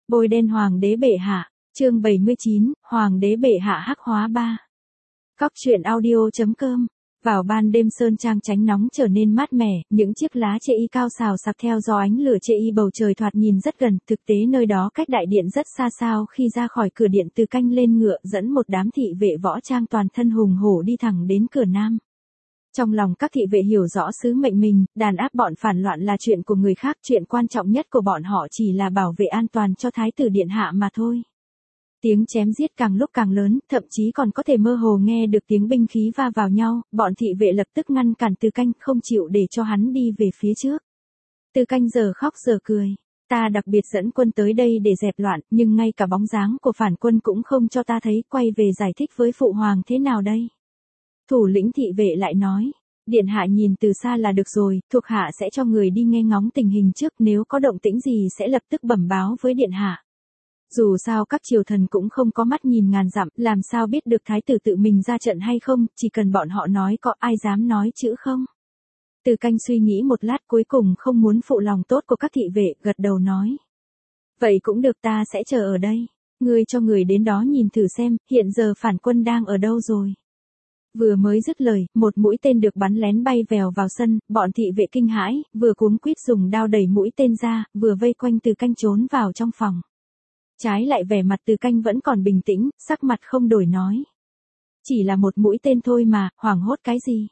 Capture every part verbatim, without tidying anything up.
Bôi đen Hoàng đế bệ hạ, chương bảy mươi chín, Hoàng đế bệ hạ hắc hóa ba. Cóc truyện audio chấm com. Vào ban đêm sơn trang tránh nóng trở nên mát mẻ, những chiếc lá chê y cao xào sạc theo gió, ánh lửa chê y bầu trời thoạt nhìn rất gần, thực tế nơi đó cách đại điện rất xa xao. Khi ra khỏi cửa điện, Từ Canh lên ngựa dẫn một đám thị vệ võ trang toàn thân hùng hổ đi thẳng đến cửa nam. Trong lòng các thị vệ hiểu rõ sứ mệnh mình, đàn áp bọn phản loạn là chuyện của người khác, chuyện quan trọng nhất của bọn họ chỉ là bảo vệ an toàn cho thái tử điện hạ mà thôi. Tiếng chém giết càng lúc càng lớn, thậm chí còn có thể mơ hồ nghe được tiếng binh khí va vào nhau, bọn thị vệ lập tức ngăn cản Từ Canh, không chịu để cho hắn đi về phía trước. Từ Canh giờ khóc giờ cười, ta đặc biệt dẫn quân tới đây để dẹp loạn, nhưng ngay cả bóng dáng của phản quân cũng không cho ta thấy, quay về giải thích với phụ hoàng thế nào đây? Thủ lĩnh thị vệ lại nói, điện hạ nhìn từ xa là được rồi, thuộc hạ sẽ cho người đi nghe ngóng tình hình trước, nếu có động tĩnh gì sẽ lập tức bẩm báo với điện hạ. Dù sao các triều thần cũng không có mắt nhìn ngàn dặm, làm sao biết được thái tử tự mình ra trận hay không, chỉ cần bọn họ nói có ai dám nói chữ không. Từ Canh suy nghĩ một lát cuối cùng không muốn phụ lòng tốt của các thị vệ, gật đầu nói. Vậy cũng được, ta sẽ chờ ở đây, ngươi cho người đến đó nhìn thử xem, hiện giờ phản quân đang ở đâu rồi. Vừa mới dứt lời, một mũi tên được bắn lén bay vèo vào sân, bọn thị vệ kinh hãi, vừa cuống quýt dùng đao đẩy mũi tên ra, vừa vây quanh Từ Canh trốn vào trong phòng. Trái lại vẻ mặt Từ Canh vẫn còn bình tĩnh, sắc mặt không đổi nói. Chỉ là một mũi tên thôi mà, hoảng hốt cái gì?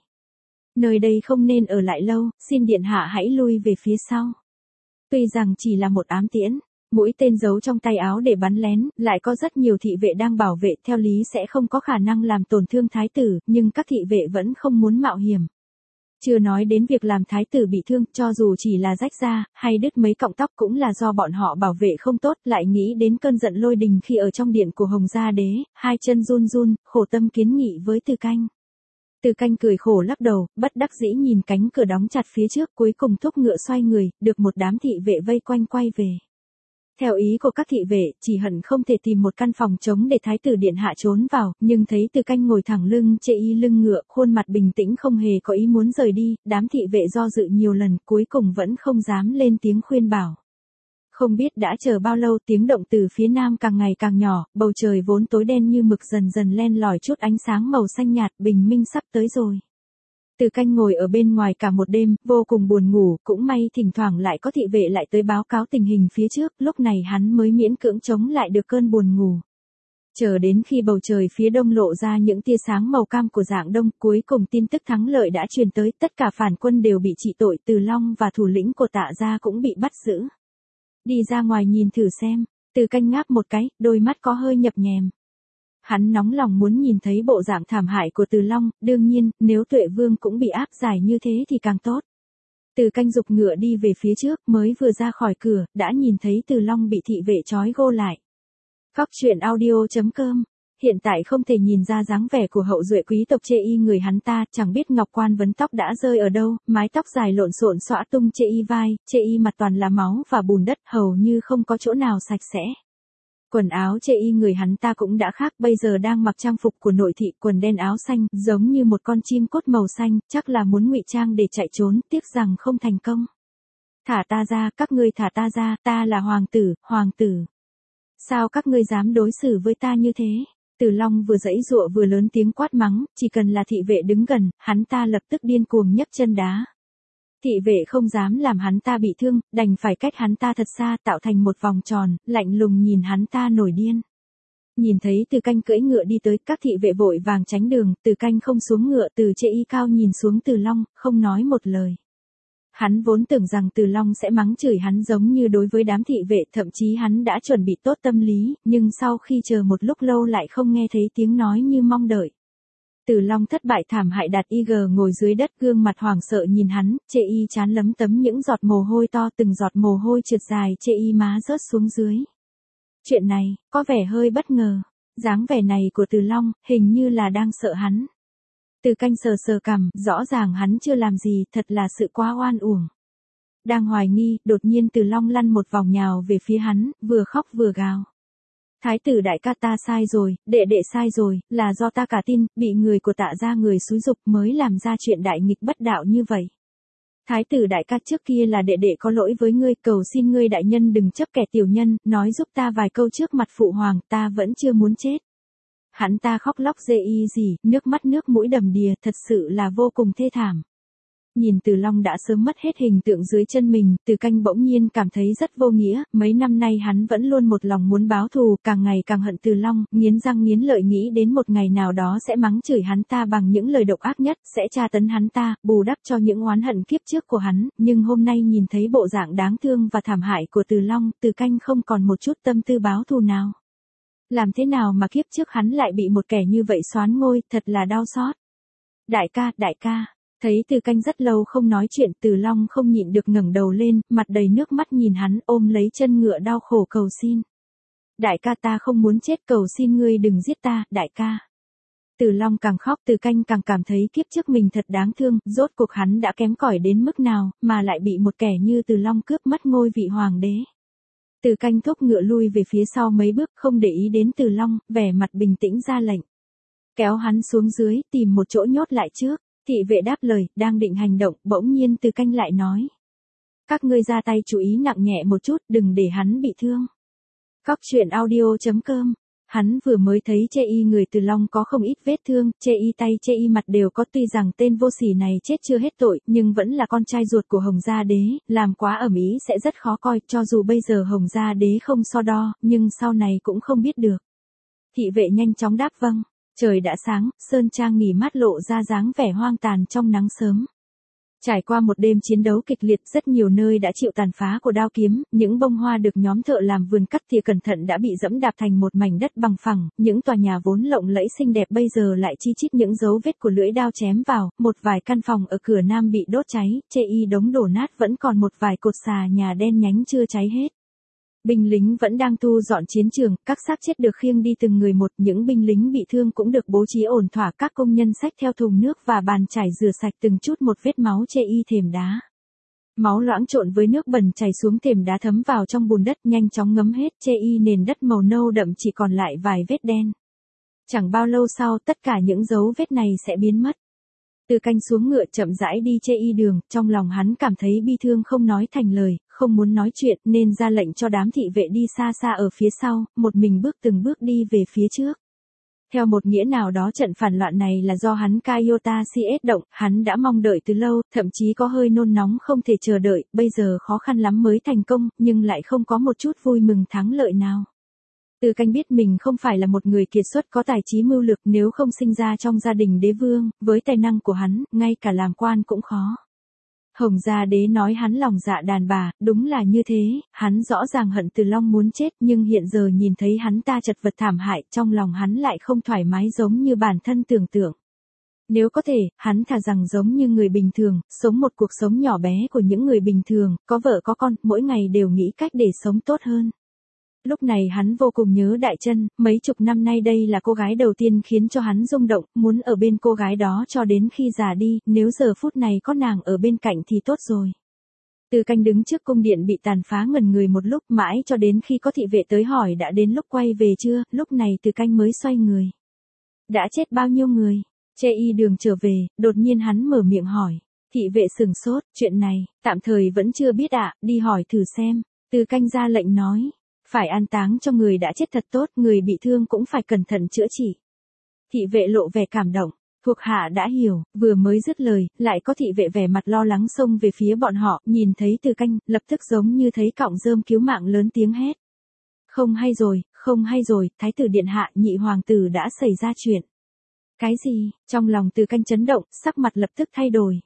Nơi đây không nên ở lại lâu, xin điện hạ hãy lui về phía sau. Tuy rằng chỉ là một ám tiễn, mũi tên giấu trong tay áo để bắn lén, lại có rất nhiều thị vệ đang bảo vệ, theo lý sẽ không có khả năng làm tổn thương thái tử, nhưng các thị vệ vẫn không muốn mạo hiểm. Chưa nói đến việc làm thái tử bị thương, cho dù chỉ là rách da, hay đứt mấy cọng tóc cũng là do bọn họ bảo vệ không tốt, lại nghĩ đến cơn giận lôi đình khi ở trong điện của Hồng Gia Đế, hai chân run run, khổ tâm kiến nghị với Từ Canh. Từ Canh cười khổ lắc đầu, bất đắc dĩ nhìn cánh cửa đóng chặt phía trước, cuối cùng thúc ngựa xoay người, được một đám thị vệ vây quanh quay về. Theo ý của các thị vệ, chỉ hận không thể tìm một căn phòng trống để thái tử điện hạ trốn vào, nhưng thấy Từ Canh ngồi thẳng lưng chê y lưng ngựa, khuôn mặt bình tĩnh không hề có ý muốn rời đi, đám thị vệ do dự nhiều lần, cuối cùng vẫn không dám lên tiếng khuyên bảo. Không biết đã chờ bao lâu, tiếng động từ phía nam càng ngày càng nhỏ, bầu trời vốn tối đen như mực dần dần len lỏi chút ánh sáng màu xanh nhạt, bình minh sắp tới rồi. Từ Canh ngồi ở bên ngoài cả một đêm, vô cùng buồn ngủ, cũng may thỉnh thoảng lại có thị vệ lại tới báo cáo tình hình phía trước, lúc này hắn mới miễn cưỡng chống lại được cơn buồn ngủ. Chờ đến khi bầu trời phía đông lộ ra những tia sáng màu cam của rạng đông, cuối cùng tin tức thắng lợi đã truyền tới, tất cả phản quân đều bị trị tội, Từ Long và thủ lĩnh của Tạ gia cũng bị bắt giữ. Đi ra ngoài nhìn thử xem, Từ Canh ngáp một cái, đôi mắt có hơi nhập nhèm. Hắn nóng lòng muốn nhìn thấy bộ dạng thảm hại của Từ Long, đương nhiên, nếu Tuệ Vương cũng bị áp giải như thế thì càng tốt. Từ Canh giục ngựa đi về phía trước, mới vừa ra khỏi cửa, đã nhìn thấy Từ Long bị thị vệ trói gô lại. Cóc truyện audio chấm com. Hiện tại không thể nhìn ra dáng vẻ của hậu duệ quý tộc chê y người hắn ta, chẳng biết ngọc quan vấn tóc đã rơi ở đâu, mái tóc dài lộn xộn xõa tung chê y vai, chê y mặt toàn là máu và bùn đất, hầu như không có chỗ nào sạch sẽ. Quần áo chê y người hắn ta cũng đã khác, bây giờ đang mặc trang phục của nội thị, quần đen áo xanh, giống như một con chim cốt màu xanh, chắc là muốn ngụy trang để chạy trốn, tiếc rằng không thành công. Thả ta ra, các ngươi thả ta ra, ta là hoàng tử, hoàng tử. Sao các ngươi dám đối xử với ta như thế? Từ Long vừa giãy giụa vừa lớn tiếng quát mắng, chỉ cần là thị vệ đứng gần, hắn ta lập tức điên cuồng nhấc chân đá. Thị vệ không dám làm hắn ta bị thương, đành phải cách hắn ta thật xa, tạo thành một vòng tròn, lạnh lùng nhìn hắn ta nổi điên. Nhìn thấy Từ Canh cưỡi ngựa đi tới, các thị vệ vội vàng tránh đường, Từ Canh không xuống ngựa, từ chê y cao nhìn xuống Từ Long, không nói một lời. Hắn vốn tưởng rằng Từ Long sẽ mắng chửi hắn giống như đối với đám thị vệ, thậm chí hắn đã chuẩn bị tốt tâm lý, nhưng sau khi chờ một lúc lâu lại không nghe thấy tiếng nói như mong đợi. Từ Long thất bại thảm hại đặt y gờ ngồi dưới đất, gương mặt hoảng sợ nhìn hắn, chê y chán lấm tấm những giọt mồ hôi to, từng giọt mồ hôi trượt dài, chê y má rớt xuống dưới. Chuyện này, có vẻ hơi bất ngờ, dáng vẻ này của Từ Long, hình như là đang sợ hắn. Từ Canh sờ sờ cằm, rõ ràng hắn chưa làm gì, thật là sự quá oan uổng. Đang hoài nghi, đột nhiên Từ Long lăn một vòng nhào về phía hắn, vừa khóc vừa gào. Thái tử đại ca, ta sai rồi, đệ đệ sai rồi, là do ta cả tin, bị người của Tạ gia người xúi giục mới làm ra chuyện đại nghịch bất đạo như vậy. Thái tử đại ca, trước kia là đệ đệ có lỗi với ngươi, cầu xin ngươi đại nhân đừng chấp kẻ tiểu nhân, nói giúp ta vài câu trước mặt phụ hoàng, ta vẫn chưa muốn chết. Hắn ta khóc lóc rê y gì, nước mắt nước mũi đầm đìa, thật sự là vô cùng thê thảm. Nhìn Từ Long đã sớm mất hết hình tượng dưới chân mình, Từ Canh bỗng nhiên cảm thấy rất vô nghĩa, mấy năm nay hắn vẫn luôn một lòng muốn báo thù, càng ngày càng hận Từ Long, nghiến răng nghiến lợi nghĩ đến một ngày nào đó sẽ mắng chửi hắn ta bằng những lời độc ác nhất, sẽ tra tấn hắn ta, bù đắp cho những oán hận kiếp trước của hắn, nhưng hôm nay nhìn thấy bộ dạng đáng thương và thảm hại của Từ Long, Từ Canh không còn một chút tâm tư báo thù nào. Làm thế nào mà kiếp trước hắn lại bị một kẻ như vậy soán ngôi, thật là đau xót. Đại ca, đại ca. Thấy Từ Canh rất lâu không nói chuyện, Từ Long không nhịn được ngẩng đầu lên, mặt đầy nước mắt nhìn hắn, ôm lấy chân ngựa đau khổ cầu xin. Đại ca, ta không muốn chết, cầu xin ngươi đừng giết ta, đại ca. Từ Long càng khóc, Từ Canh càng cảm thấy kiếp trước mình thật đáng thương, rốt cuộc hắn đã kém cỏi đến mức nào, mà lại bị một kẻ như Từ Long cướp mất ngôi vị hoàng đế. Từ Canh thúc ngựa lui về phía sau mấy bước, không để ý đến Từ Long, vẻ mặt bình tĩnh ra lệnh. Kéo hắn xuống dưới, tìm một chỗ nhốt lại trước. Thị vệ đáp lời, đang định hành động, bỗng nhiên Từ Canh lại nói. Các ngươi ra tay chú ý nặng nhẹ một chút, đừng để hắn bị thương. Cóc truyện audio chấm com. Hắn vừa mới thấy chê y người Từ Long có không ít vết thương, chê y tay chê y mặt đều có, tuy rằng tên vô sỉ này chết chưa hết tội, nhưng vẫn là con trai ruột của Hồng Gia Đế, làm quá ầm ĩ sẽ rất khó coi, cho dù bây giờ Hồng Gia Đế không so đo, nhưng sau này cũng không biết được. Thị vệ nhanh chóng đáp vâng. Trời đã sáng, sơn trang nghỉ mát lộ ra dáng vẻ hoang tàn trong nắng sớm. Trải qua một đêm chiến đấu kịch liệt, rất nhiều nơi đã chịu tàn phá của đao kiếm, những bông hoa được nhóm thợ làm vườn cắt tỉa cẩn thận đã bị dẫm đạp thành một mảnh đất bằng phẳng, những tòa nhà vốn lộng lẫy xinh đẹp bây giờ lại chi chít những dấu vết của lưỡi dao chém vào, một vài căn phòng ở cửa nam bị đốt cháy, chê y đống đổ nát, vẫn còn một vài cột xà nhà đen nhánh chưa cháy hết. Binh lính vẫn đang thu dọn chiến trường, các xác chết được khiêng đi từng người một, những binh lính bị thương cũng được bố trí ổn thỏa, các công nhân xách theo thùng nước và bàn chải rửa sạch từng chút một vết máu chê y thềm đá. Máu loãng trộn với nước bẩn chảy xuống thềm đá thấm vào trong bùn đất, nhanh chóng ngấm hết, chê y nền đất màu nâu đậm chỉ còn lại vài vết đen. Chẳng bao lâu sau, tất cả những dấu vết này sẽ biến mất. Từ Canh xuống ngựa chậm rãi đi chê y đường, trong lòng hắn cảm thấy bi thương không nói thành lời, không muốn nói chuyện nên ra lệnh cho đám thị vệ đi xa xa ở phía sau, một mình bước từng bước đi về phía trước. Theo một nghĩa nào đó trận phản loạn này là do hắn Kayota xê ét động, hắn đã mong đợi từ lâu, thậm chí có hơi nôn nóng không thể chờ đợi, bây giờ khó khăn lắm mới thành công, nhưng lại không có một chút vui mừng thắng lợi nào. Từ Canh biết mình không phải là một người kiệt xuất có tài trí mưu lược, nếu không sinh ra trong gia đình đế vương, với tài năng của hắn, ngay cả làm quan cũng khó. Hồng Gia Đế nói hắn lòng dạ đàn bà, đúng là như thế, hắn rõ ràng hận Từ Long muốn chết, nhưng hiện giờ nhìn thấy hắn ta chật vật thảm hại, trong lòng hắn lại không thoải mái giống như bản thân tưởng tượng. Nếu có thể, hắn thà rằng giống như người bình thường, sống một cuộc sống nhỏ bé của những người bình thường, có vợ có con, mỗi ngày đều nghĩ cách để sống tốt hơn. Lúc này hắn vô cùng nhớ Đại Chân, mấy chục năm nay đây là cô gái đầu tiên khiến cho hắn rung động, muốn ở bên cô gái đó cho đến khi già đi, nếu giờ phút này có nàng ở bên cạnh thì tốt rồi. Từ Canh đứng trước cung điện bị tàn phá ngẩn người một lúc, mãi cho đến khi có thị vệ tới hỏi đã đến lúc quay về chưa, lúc này Từ Canh mới xoay người. Đã chết bao nhiêu người? Chê y đường trở về, đột nhiên hắn mở miệng hỏi. Thị vệ sừng sốt, chuyện này, tạm thời vẫn chưa biết ạ, à, đi hỏi thử xem. Từ Canh ra lệnh nói. Phải an táng cho người đã chết thật tốt, người bị thương cũng phải cẩn thận chữa trị. Thị vệ lộ vẻ cảm động, thuộc hạ đã hiểu, vừa mới dứt lời, lại có thị vệ vẻ mặt lo lắng xông về phía bọn họ, nhìn thấy Từ Canh, lập tức giống như thấy cọng rơm cứu mạng lớn tiếng hét. Không hay rồi, không hay rồi, thái tử điện hạ, nhị hoàng tử đã xảy ra chuyện. Cái gì? Trong lòng Từ Canh chấn động, sắc mặt lập tức thay đổi.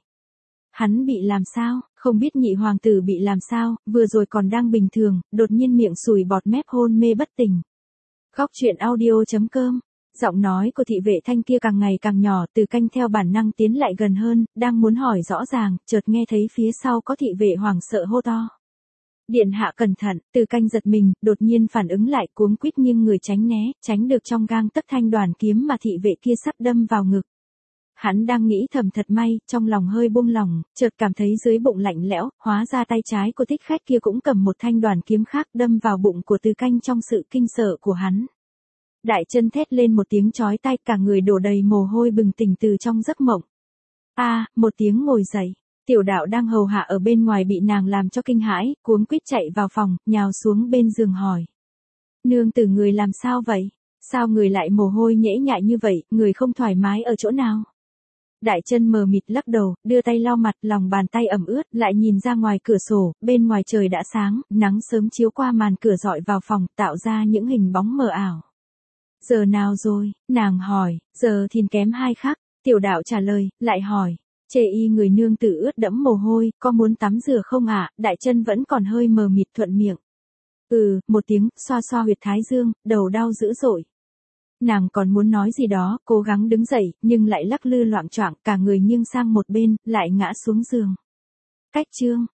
Hắn bị làm sao? Không biết nhị hoàng tử bị làm sao, vừa rồi còn đang bình thường, đột nhiên miệng sùi bọt mép hôn mê bất tỉnh. Cóc truyện audio chấm com. Giọng nói của thị vệ thanh kia càng ngày càng nhỏ, Từ Canh theo bản năng tiến lại gần hơn, đang muốn hỏi rõ ràng, chợt nghe thấy phía sau có thị vệ hoảng sợ hô to. Điện hạ cẩn thận, Từ Canh giật mình, đột nhiên phản ứng lại, cuống quýt nghiêng người tránh né, tránh được trong gang tấc thanh đoàn kiếm mà thị vệ kia sắp đâm vào ngực. Hắn đang nghĩ thầm thật may, trong lòng hơi buông lỏng, chợt cảm thấy dưới bụng lạnh lẽo, hóa ra tay trái của thích khách kia cũng cầm một thanh đoàn kiếm khác đâm vào bụng của Từ Canh trong sự kinh sợ của hắn. Đại Chân thét lên một tiếng chói tai, cả người đổ đầy mồ hôi bừng tỉnh từ trong giấc mộng. A, à, một tiếng ngồi dậy. Tiểu đạo đang hầu hạ ở bên ngoài bị nàng làm cho kinh hãi, cuống quýt chạy vào phòng, nhào xuống bên giường hỏi. Nương tử người làm sao vậy? Sao người lại mồ hôi nhễ nhại như vậy, người không thoải mái ở chỗ nào? Đại chân mờ mịt lắc đầu, đưa tay lau mặt, lòng bàn tay ẩm ướt, lại nhìn ra ngoài cửa sổ, bên ngoài trời đã sáng, nắng sớm chiếu qua màn cửa rọi vào phòng, tạo ra những hình bóng mờ ảo. Giờ nào rồi? Nàng hỏi, giờ thìn kém hai khắc, tiểu đạo trả lời, lại hỏi. Chê y người nương tử ướt đẫm mồ hôi, có muốn tắm rửa không ạ? À? Đại chân vẫn còn hơi mờ mịt thuận miệng. Ừ, một tiếng, xoa xoa huyệt thái dương, đầu đau dữ dội. Nàng còn muốn nói gì đó, cố gắng đứng dậy, nhưng lại lắc lư loạng choạng, cả người nghiêng sang một bên, lại ngã xuống giường. Cách chương